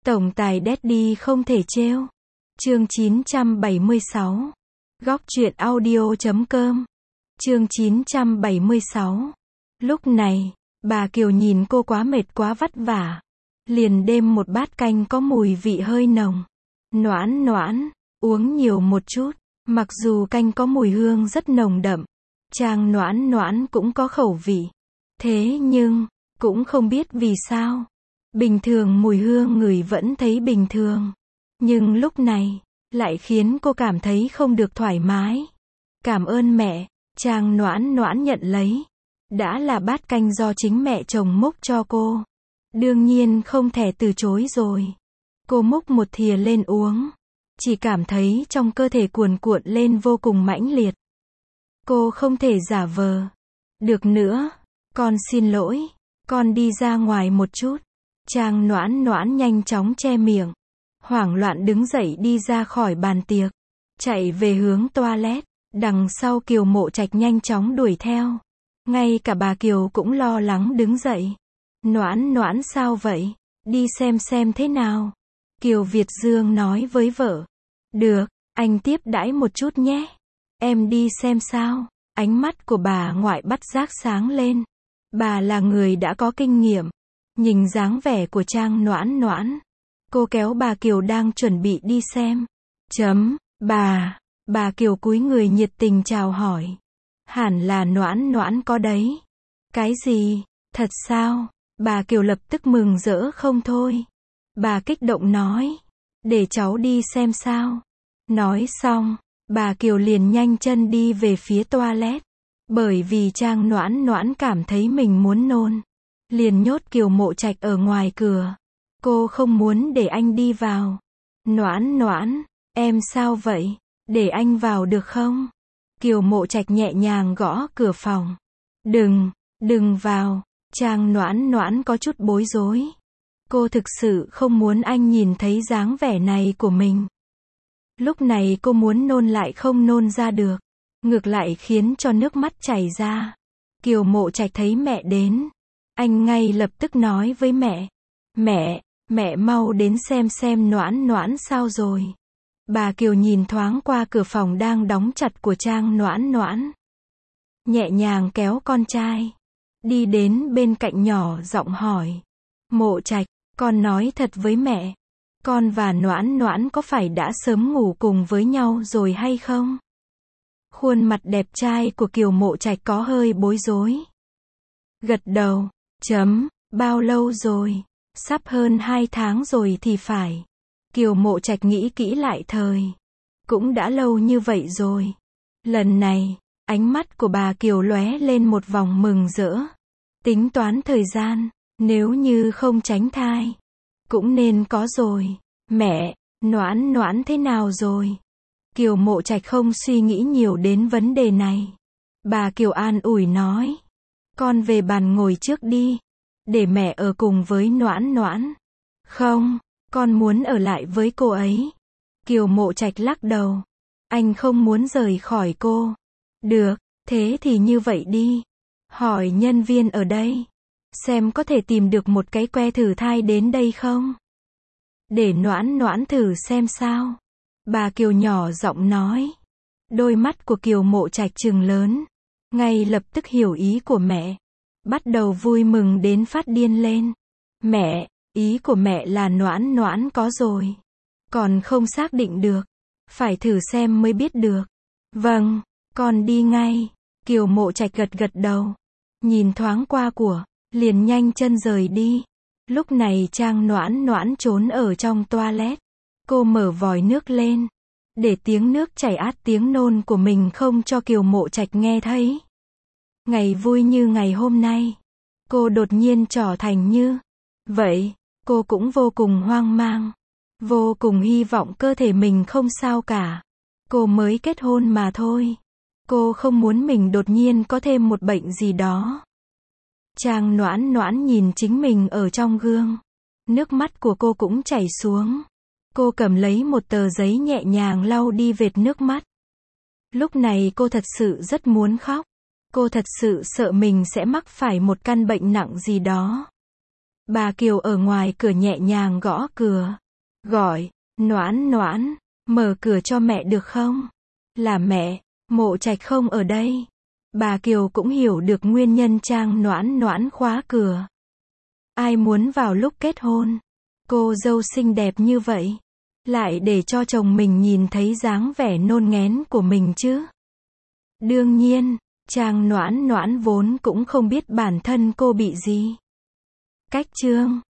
Tổng tài Daddy không thể trêu. Chương 976. Góc truyện audio.com. Chương 976. Lúc này, bà Kiều nhìn cô quá mệt quá vất vả. Liền đem một bát canh có mùi vị hơi nồng. Noãn noãn, uống nhiều một chút. Mặc dù canh có mùi hương rất nồng đậm, Trang Noãn Noãn cũng có khẩu vị. Thế nhưng, cũng không biết vì sao. Bình thường mùi hương người vẫn thấy bình thường. Nhưng lúc này, lại khiến cô cảm thấy không được thoải mái. Cảm ơn mẹ, Trang Noãn Noãn nhận lấy. Đã là bát canh do chính mẹ chồng múc cho cô. Đương nhiên không thể từ chối rồi. Cô múc một thìa lên uống. Chỉ cảm thấy trong cơ thể cuồn cuộn lên vô cùng mãnh liệt. Cô không thể giả vờ. Được nữa, con xin lỗi, con đi ra ngoài một chút. Trang Noãn Noãn nhanh chóng che miệng. Hoảng loạn đứng dậy đi ra khỏi bàn tiệc. Chạy về hướng toilet. Đằng sau Kiều Mộ Trạch nhanh chóng đuổi theo. Ngay cả bà Kiều cũng lo lắng đứng dậy. Noãn Noãn sao vậy? Đi xem thế nào. Kiều Việt Dương nói với vợ. Được, anh tiếp đãi một chút nhé. Em đi xem sao. Ánh mắt của bà ngoại bất giác sáng lên. Bà là người đã có kinh nghiệm. Nhìn dáng vẻ của Trang Noãn Noãn. Cô kéo bà Kiều đang chuẩn bị đi xem. Bà Kiều cúi người nhiệt tình chào hỏi. Hẳn là Noãn Noãn có đấy. Cái gì? Thật sao? Bà Kiều lập tức mừng rỡ không thôi. Bà kích động nói. Để cháu đi xem sao. Nói xong, bà Kiều liền nhanh chân đi về phía toilet. Bởi vì Trang Noãn Noãn cảm thấy mình muốn nôn. Liền nhốt Kiều Mộ Trạch ở ngoài cửa. Cô không muốn để anh đi vào. Noãn Noãn, em sao vậy? Để anh vào được không? Kiều Mộ Trạch nhẹ nhàng gõ cửa phòng. Đừng vào. Trang Noãn Noãn có chút bối rối. Cô thực sự không muốn anh nhìn thấy dáng vẻ này của mình. Lúc này cô muốn nôn lại không nôn ra được. Ngược lại khiến cho nước mắt chảy ra. Kiều Mộ Trạch thấy mẹ đến. Anh ngay lập tức nói với mẹ. Mẹ mau đến xem Noãn Noãn sao rồi. Bà Kiều nhìn thoáng qua cửa phòng đang đóng chặt của Trang Noãn Noãn. Nhẹ nhàng kéo con trai. Đi đến bên cạnh nhỏ giọng hỏi. Mộ Trạch, con nói thật với mẹ. Con và Noãn Noãn có phải đã sớm ngủ cùng với nhau rồi hay không? Khuôn mặt đẹp trai của Kiều Mộ Trạch có hơi bối rối. Gật đầu. Bao lâu rồi? Sắp hơn 2 tháng rồi thì phải. Kiều Mộ Trạch nghĩ kỹ lại thời. Cũng đã lâu như vậy rồi. Lần này, ánh mắt của bà Kiều lóe lên một vòng mừng rỡ. Tính toán thời gian, nếu như không tránh thai, cũng nên có rồi. Mẹ, Noãn Noãn thế nào rồi? Kiều Mộ Trạch không suy nghĩ nhiều đến vấn đề này. Bà Kiều an ủi nói. Con về bàn ngồi trước đi. Để mẹ ở cùng với Noãn Noãn. Không, con muốn ở lại với cô ấy. Kiều Mộ Trạch lắc đầu. Anh không muốn rời khỏi cô. Được, thế thì như vậy đi. Hỏi nhân viên ở đây. Xem có thể tìm được một cái que thử thai đến đây không? Để Noãn Noãn thử xem sao. Bà Kiều nhỏ giọng nói. Đôi mắt của Kiều Mộ Trạch trừng lớn. Ngay lập tức hiểu ý của mẹ. Bắt đầu vui mừng đến phát điên lên. Mẹ, ý của mẹ là Noãn Noãn có rồi. Còn không xác định được. Phải thử xem mới biết được. Vâng, con đi ngay. Kiều Mộ Trạch gật đầu. Nhìn thoáng qua liền nhanh chân rời đi. Lúc này Trang Noãn Noãn trốn ở trong toilet. Cô mở vòi nước lên. Để tiếng nước chảy át tiếng nôn của mình không cho Kiều Mộ Trạch nghe thấy. Ngày vui như ngày hôm nay. Cô đột nhiên trở thành như vậy. Cô cũng vô cùng hoang mang. Vô cùng hy vọng cơ thể mình không sao cả. Cô mới kết hôn mà thôi. Cô không muốn mình đột nhiên có thêm một bệnh gì đó. Trang Noãn Noãn nhìn chính mình ở trong gương. Nước mắt của cô cũng chảy xuống. Cô cầm lấy một tờ giấy nhẹ nhàng lau đi vệt nước mắt. Lúc này cô thật sự rất muốn khóc. Cô thật sự sợ mình sẽ mắc phải một căn bệnh nặng gì đó. Bà Kiều ở ngoài cửa nhẹ nhàng gõ cửa. Gọi, Noãn Noãn, mở cửa cho mẹ được không? Là mẹ, Mộ Trạch không ở đây. Bà Kiều cũng hiểu được nguyên nhân Trang Noãn Noãn khóa cửa. Ai muốn vào lúc kết hôn? Cô dâu xinh đẹp như vậy, lại để cho chồng mình nhìn thấy dáng vẻ nôn nghén của mình chứ? Đương nhiên, Trang Noãn Noãn vốn cũng không biết bản thân cô bị gì. Cách chương